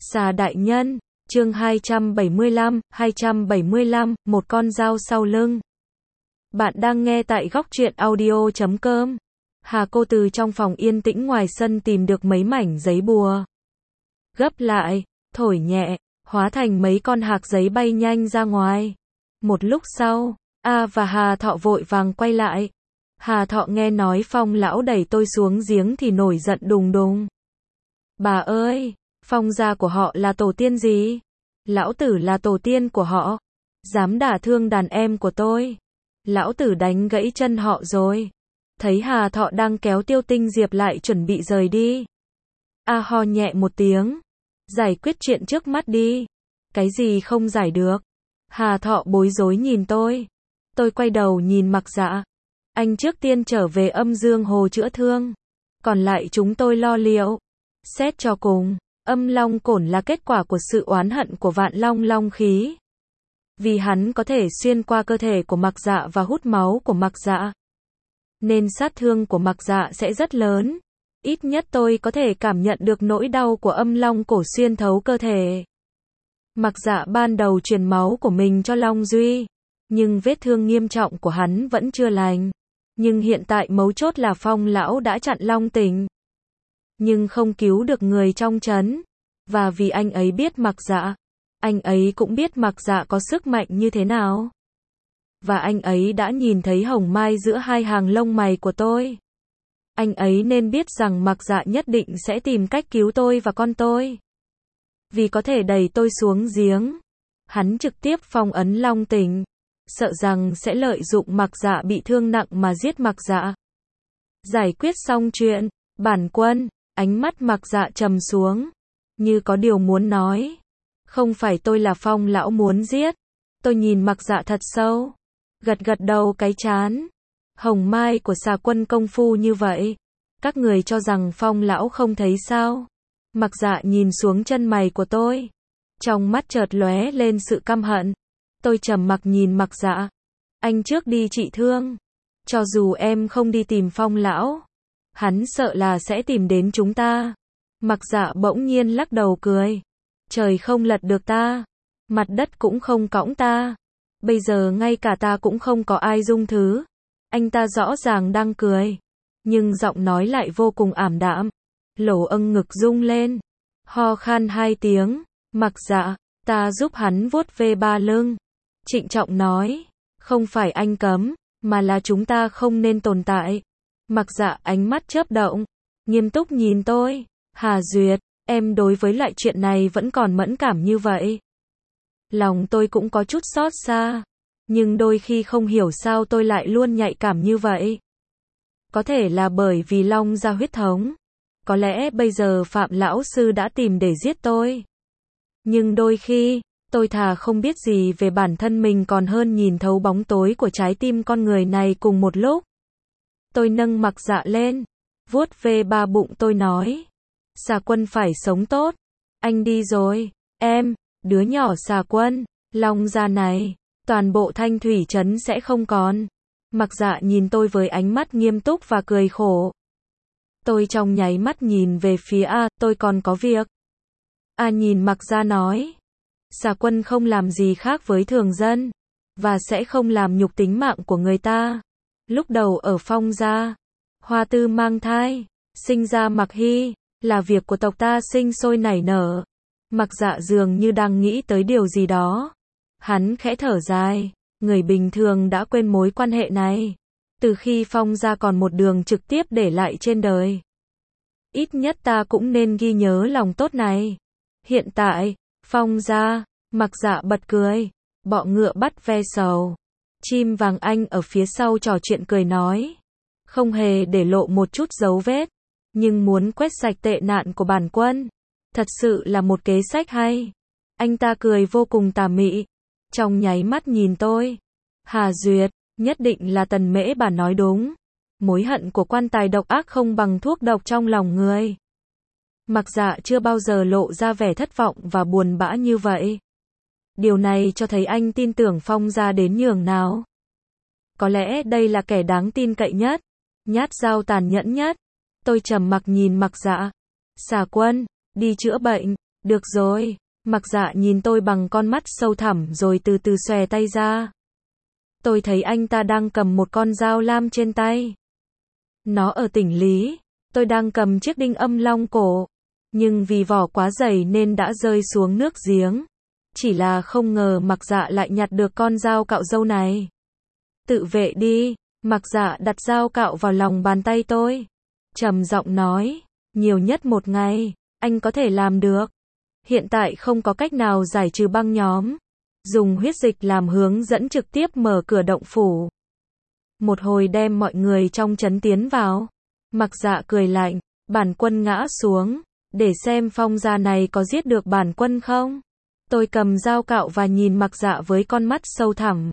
Xà đại nhân, chương 275, một con dao sau lưng. Bạn đang nghe tại góc truyện audio.com. Hà cô từ trong phòng yên tĩnh ngoài sân tìm được mấy mảnh giấy bùa. Gấp lại, thổi nhẹ, hóa thành mấy con hạc giấy bay nhanh ra ngoài. Một lúc sau, A và Hà Thọ vội vàng quay lại. Hà Thọ nghe nói Phong lão đẩy tôi xuống giếng thì nổi giận đùng đùng. Bà ơi! Phong gia của họ là tổ tiên gì? Lão tử là tổ tiên của họ. Dám đả thương đàn em của tôi. Lão tử đánh gãy chân họ rồi. Thấy Hà Thọ đang kéo Tiêu Tinh Diệp lại chuẩn bị rời đi. A ho nhẹ một tiếng. Giải quyết chuyện trước mắt đi. Cái gì không giải được? Hà Thọ bối rối nhìn tôi. Tôi quay đầu nhìn Mặc Dạ. Anh trước tiên trở về Âm Dương Hồ chữa thương. Còn lại chúng tôi lo liệu. Xét cho cùng. Âm long cổn là kết quả của sự oán hận của Vạn Long long khí. Vì hắn có thể xuyên qua cơ thể của Mặc Dạ và hút máu của Mặc Dạ. Nên sát thương của Mặc Dạ sẽ rất lớn. Ít nhất tôi có thể cảm nhận được nỗi đau của âm long cổ xuyên thấu cơ thể. Mặc Dạ ban đầu truyền máu của mình cho Long Duy. Nhưng vết thương nghiêm trọng của hắn vẫn chưa lành. Nhưng hiện tại mấu chốt là Phong lão đã chặn Long Tình. Nhưng không cứu được người trong trấn. Và vì anh ấy biết Mặc Dạ. Anh ấy cũng biết Mặc Dạ có sức mạnh như thế nào. Và anh ấy đã nhìn thấy hồng mai giữa hai hàng lông mày của tôi. Anh ấy nên biết rằng Mặc Dạ nhất định sẽ tìm cách cứu tôi và con tôi. Vì có thể đẩy tôi xuống giếng. Hắn trực tiếp phong ấn Long Tình. Sợ rằng sẽ lợi dụng Mặc Dạ bị thương nặng mà giết Mặc Dạ. Giải quyết xong chuyện, bản quân. Ánh mắt Mặc Dạ trầm xuống. Như có điều muốn nói. Không phải tôi là Phong lão muốn giết. Tôi nhìn Mặc Dạ thật sâu. Gật gật đầu cái chán. Hồng mai của xà quân công phu như vậy. Các người cho rằng Phong lão không thấy sao. Mặc Dạ nhìn xuống chân mày của tôi. Trong mắt chợt lóe lên sự căm hận. Tôi trầm mặc nhìn Mặc Dạ. Anh trước đi trị thương. Cho dù em không đi tìm Phong lão. Hắn sợ là sẽ tìm đến chúng ta. Mặc Dạ bỗng nhiên lắc đầu cười. Trời không lật được ta. Mặt đất cũng không cõng ta. Bây giờ ngay cả ta cũng không có ai dung thứ. Anh ta rõ ràng đang cười. Nhưng giọng nói lại vô cùng ảm đạm. Lỗ âng ngực rung lên. Ho khan 2 tiếng. Mặc Dạ, ta giúp hắn vuốt ve ba lưng. Trịnh trọng nói. Không phải anh cấm, mà là chúng ta không nên tồn tại. Mặc Dạ ánh mắt chớp động. Nghiêm túc nhìn tôi. Hà Duyệt, em đối với loại chuyện này vẫn còn mẫn cảm như vậy. Lòng tôi cũng có chút xót xa. Nhưng đôi khi không hiểu sao tôi lại luôn nhạy cảm như vậy. Có thể là bởi vì Long gia huyết thống. Có lẽ bây giờ Phạm lão sư đã tìm để giết tôi. Nhưng đôi khi, tôi thà không biết gì về bản thân mình còn hơn nhìn thấu bóng tối của trái tim con người này cùng một lúc. Tôi nâng Mặc Dạ lên. Vuốt ve ba bụng tôi nói. Xà quân phải sống tốt. Anh đi rồi. Em, đứa nhỏ xà quân, Long gia này. Toàn bộ Thanh Thủy trấn sẽ không còn. Mặc Dạ nhìn tôi với ánh mắt nghiêm túc và cười khổ. Tôi trong nháy mắt nhìn về phía A, tôi còn có việc. A nhìn Mặc Dạ nói. Xà quân không làm gì khác với thường dân. Và sẽ không làm nhục tính mạng của người ta. Lúc đầu ở Phong gia, Hoa Tư mang thai, sinh ra Mặc Hy, là việc của tộc ta sinh sôi nảy nở. Mặc Dạ dường như đang nghĩ tới điều gì đó. Hắn khẽ thở dài, người bình thường đã quên mối quan hệ này. Từ khi Phong gia còn một đường trực tiếp để lại trên đời. Ít nhất ta cũng nên ghi nhớ lòng tốt này. Hiện tại, Phong gia, Mặc Dạ bật cười, bọ ngựa bắt ve sầu. Chim vàng anh ở phía sau trò chuyện cười nói. Không hề để lộ một chút dấu vết. Nhưng muốn quét sạch tệ nạn của bản quân. Thật sự là một kế sách hay. Anh ta cười vô cùng tà mị. Trong nháy mắt nhìn tôi. Hà Duyệt, nhất định là Tần Mễ bà nói đúng. Mối hận của quan tài độc ác không bằng thuốc độc trong lòng người. Mặc Dạ chưa bao giờ lộ ra vẻ thất vọng và buồn bã như vậy. Điều này cho thấy anh tin tưởng Phong gia đến nhường nào. Có lẽ đây là kẻ đáng tin cậy nhất. Nhát dao tàn nhẫn nhất. Tôi trầm mặc nhìn Mặc Dạ. Xà quân, đi chữa bệnh. Được rồi. Mặc Dạ nhìn tôi bằng con mắt sâu thẳm rồi từ từ xòe tay ra. Tôi thấy anh ta đang cầm một con dao lam trên tay. Nó ở tỉnh Lý. Tôi đang cầm chiếc đinh âm long cổ. Nhưng vì vỏ quá dày nên đã rơi xuống nước giếng. Chỉ là không ngờ Mặc Dạ lại nhặt được con dao cạo râu này. Tự vệ đi. Mặc Dạ đặt dao cạo vào lòng bàn tay tôi. Trầm giọng nói. Nhiều nhất một ngày. Anh có thể làm được. Hiện tại không có cách nào giải trừ băng nhóm. Dùng huyết dịch làm hướng dẫn trực tiếp mở cửa động phủ. Một hồi đem mọi người trong trấn tiến vào. Mặc Dạ cười lạnh. Bản quân ngã xuống. Để xem Phong gia này có giết được bản quân không. Tôi cầm dao cạo và nhìn Mặc Dạ với con mắt sâu thẳm.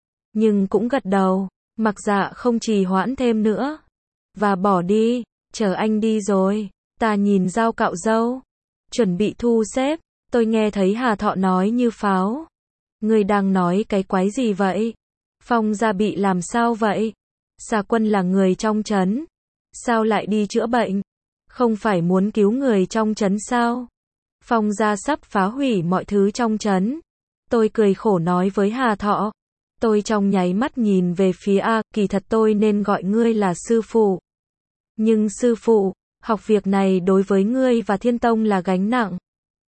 Nhưng cũng gật đầu. Mặc Dạ không trì hoãn thêm nữa. Và bỏ đi. Chờ anh đi rồi. Ta nhìn dao cạo râu. Chuẩn bị thu xếp. Tôi nghe thấy Hà Thọ nói như pháo. Ngươi đang nói cái quái gì vậy? Phong gia bị làm sao vậy? Xà Quân là người trong trấn. Sao lại đi chữa bệnh? Không phải muốn cứu người trong trấn sao? Phong gia sắp phá hủy mọi thứ trong trấn. Tôi cười khổ nói với Hà Thọ. Tôi trong nháy mắt nhìn về phía A, kỳ thật tôi nên gọi ngươi là sư phụ. Nhưng sư phụ, học việc này đối với ngươi và Thiên Tông là gánh nặng.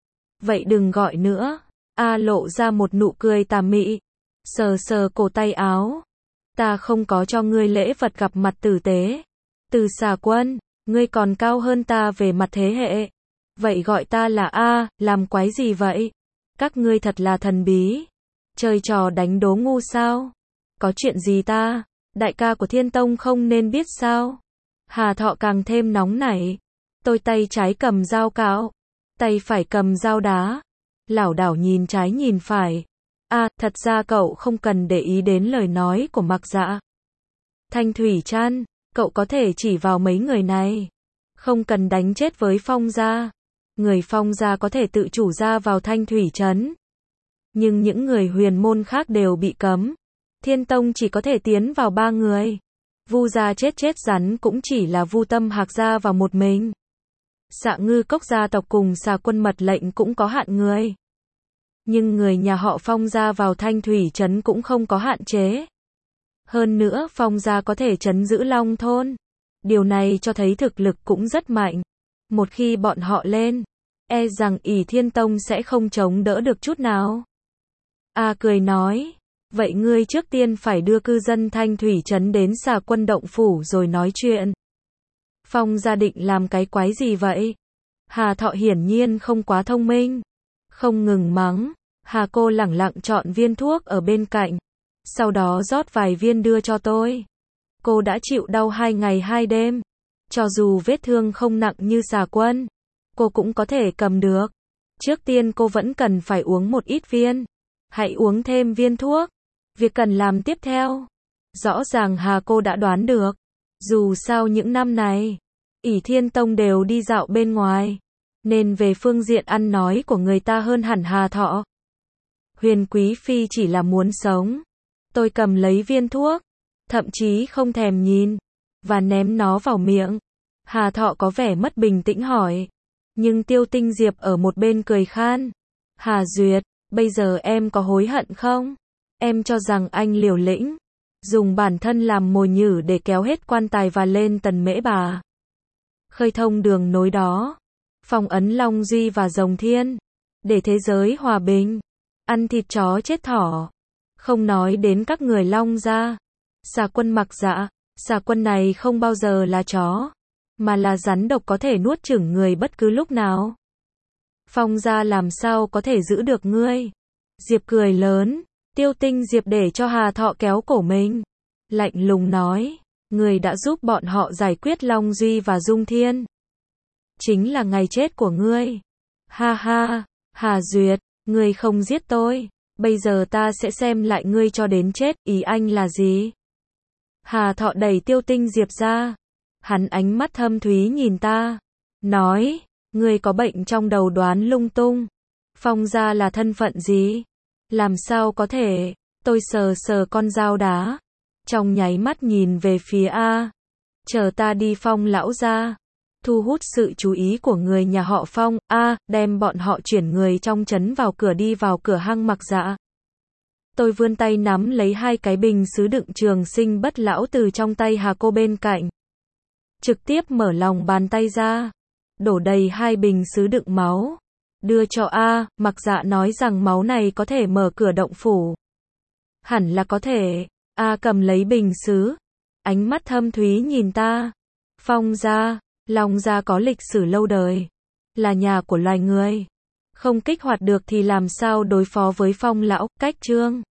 Vậy đừng gọi nữa. A lộ ra một nụ cười tà mị. Sờ sờ cổ tay áo. Ta không có cho ngươi lễ vật gặp mặt tử tế. Từ Xà Quân, ngươi còn cao hơn ta về mặt thế hệ. Vậy gọi ta là A, làm quái gì vậy? Các ngươi thật là thần bí. Chơi trò đánh đố ngu sao? Có chuyện gì ta? Đại ca của Thiên Tông không nên biết sao? Hà Thọ càng thêm nóng nảy. Tôi tay trái cầm dao cạo. Tay phải cầm dao đá. Lảo đảo nhìn trái nhìn phải. Thật ra cậu không cần để ý đến lời nói của Mặc Dạ. Thanh Thủy Trăn, cậu có thể chỉ vào mấy người này. Không cần đánh chết với Phong gia. Người Phong gia có thể tự chủ ra vào Thanh Thủy Trấn. Nhưng những người huyền môn khác đều bị cấm. Thiên Tông chỉ có thể tiến vào 3 người. Vu gia chết rắn cũng chỉ là Vu Tâm Hạc gia vào một mình. Xạ Ngư Cốc gia tộc cùng Xà Quân mật lệnh cũng có hạn người. Nhưng người nhà họ Phong gia vào Thanh Thủy Trấn cũng không có hạn chế. Hơn nữa Phong gia có thể trấn giữ Long Thôn. Điều này cho thấy thực lực cũng rất mạnh. Một khi bọn họ lên, e rằng ỷ Thiên Tông sẽ không chống đỡ được chút nào. Cười nói, vậy ngươi trước tiên phải đưa cư dân Thanh Thủy Trấn đến Xà Quân động phủ rồi nói chuyện. Phong gia định làm cái quái gì vậy? Hà Thọ hiển nhiên không quá thông minh. Không ngừng mắng, Hà cô lẳng lặng chọn viên thuốc ở bên cạnh. Sau đó rót vài viên đưa cho tôi. Cô đã chịu đau 2 ngày 2 đêm. Cho dù vết thương không nặng như Xà Quân, cô cũng có thể cầm được. Trước tiên cô vẫn cần phải uống một ít viên. Hãy uống thêm viên thuốc. Việc cần làm tiếp theo. Rõ ràng Hà cô đã đoán được. Dù sao những năm này, ỷ Thiên Tông đều đi dạo bên ngoài. Nên về phương diện ăn nói của người ta hơn hẳn Hà Thọ. Huyền Quý Phi chỉ là muốn sống. Tôi cầm lấy viên thuốc. Thậm chí không thèm nhìn. Và ném nó vào miệng. Hà Thọ có vẻ mất bình tĩnh hỏi. Nhưng Tiêu Tinh Diệp ở một bên cười khan. Hà Duyệt, bây giờ em có hối hận không? Em cho rằng anh liều lĩnh. Dùng bản thân làm mồi nhử để kéo hết quan tài và lên Tần Mễ Bà. Khơi thông đường nối đó. Phong ấn Long Duy và Rồng Thiên. Để thế giới hòa bình. Ăn thịt chó chết thỏ. Không nói đến các người Long gia. Xà Quân Mặc Dạ. Xà Quân này không bao giờ là chó. Mà là rắn độc có thể nuốt chửng người bất cứ lúc nào. Phong gia làm sao có thể giữ được ngươi? Diệp cười lớn. Tiêu Tinh Diệp để cho Hà Thọ kéo cổ mình. Lạnh lùng nói. Người đã giúp bọn họ giải quyết Long Duy và Dung Thiên. Chính là ngày chết của ngươi. Ha ha. Hà Duyệt, ngươi không giết tôi. Bây giờ ta sẽ xem lại ngươi cho đến chết. Ý anh là gì? Hà Thọ đẩy Tiêu Tinh Diệp ra. Hắn ánh mắt thâm thúy nhìn ta. Nói. Ngươi có bệnh trong đầu đoán lung tung. Phong gia là thân phận gì? Làm sao có thể? Tôi sờ sờ con dao đá. Trong nháy mắt nhìn về phía A. Chờ ta đi Phong lão gia. thu hút sự chú ý của người nhà họ Phong, đem bọn họ chuyển người trong trấn vào cửa đi vào cửa hang Mặc Dạ. Tôi vươn tay nắm lấy hai cái bình sứ đựng trường sinh bất lão từ trong tay Hà cô bên cạnh. Trực tiếp mở lòng bàn tay ra, đổ đầy hai bình sứ đựng máu. Đưa cho Mặc Dạ nói rằng máu này có thể mở cửa động phủ. Hẳn là có thể. Cầm lấy bình sứ, ánh mắt thâm thúy nhìn ta. Phong gia, Long gia có lịch sử lâu đời, là nhà của loài người. Không kích hoạt được thì làm sao đối phó với Phong lão, cách chương.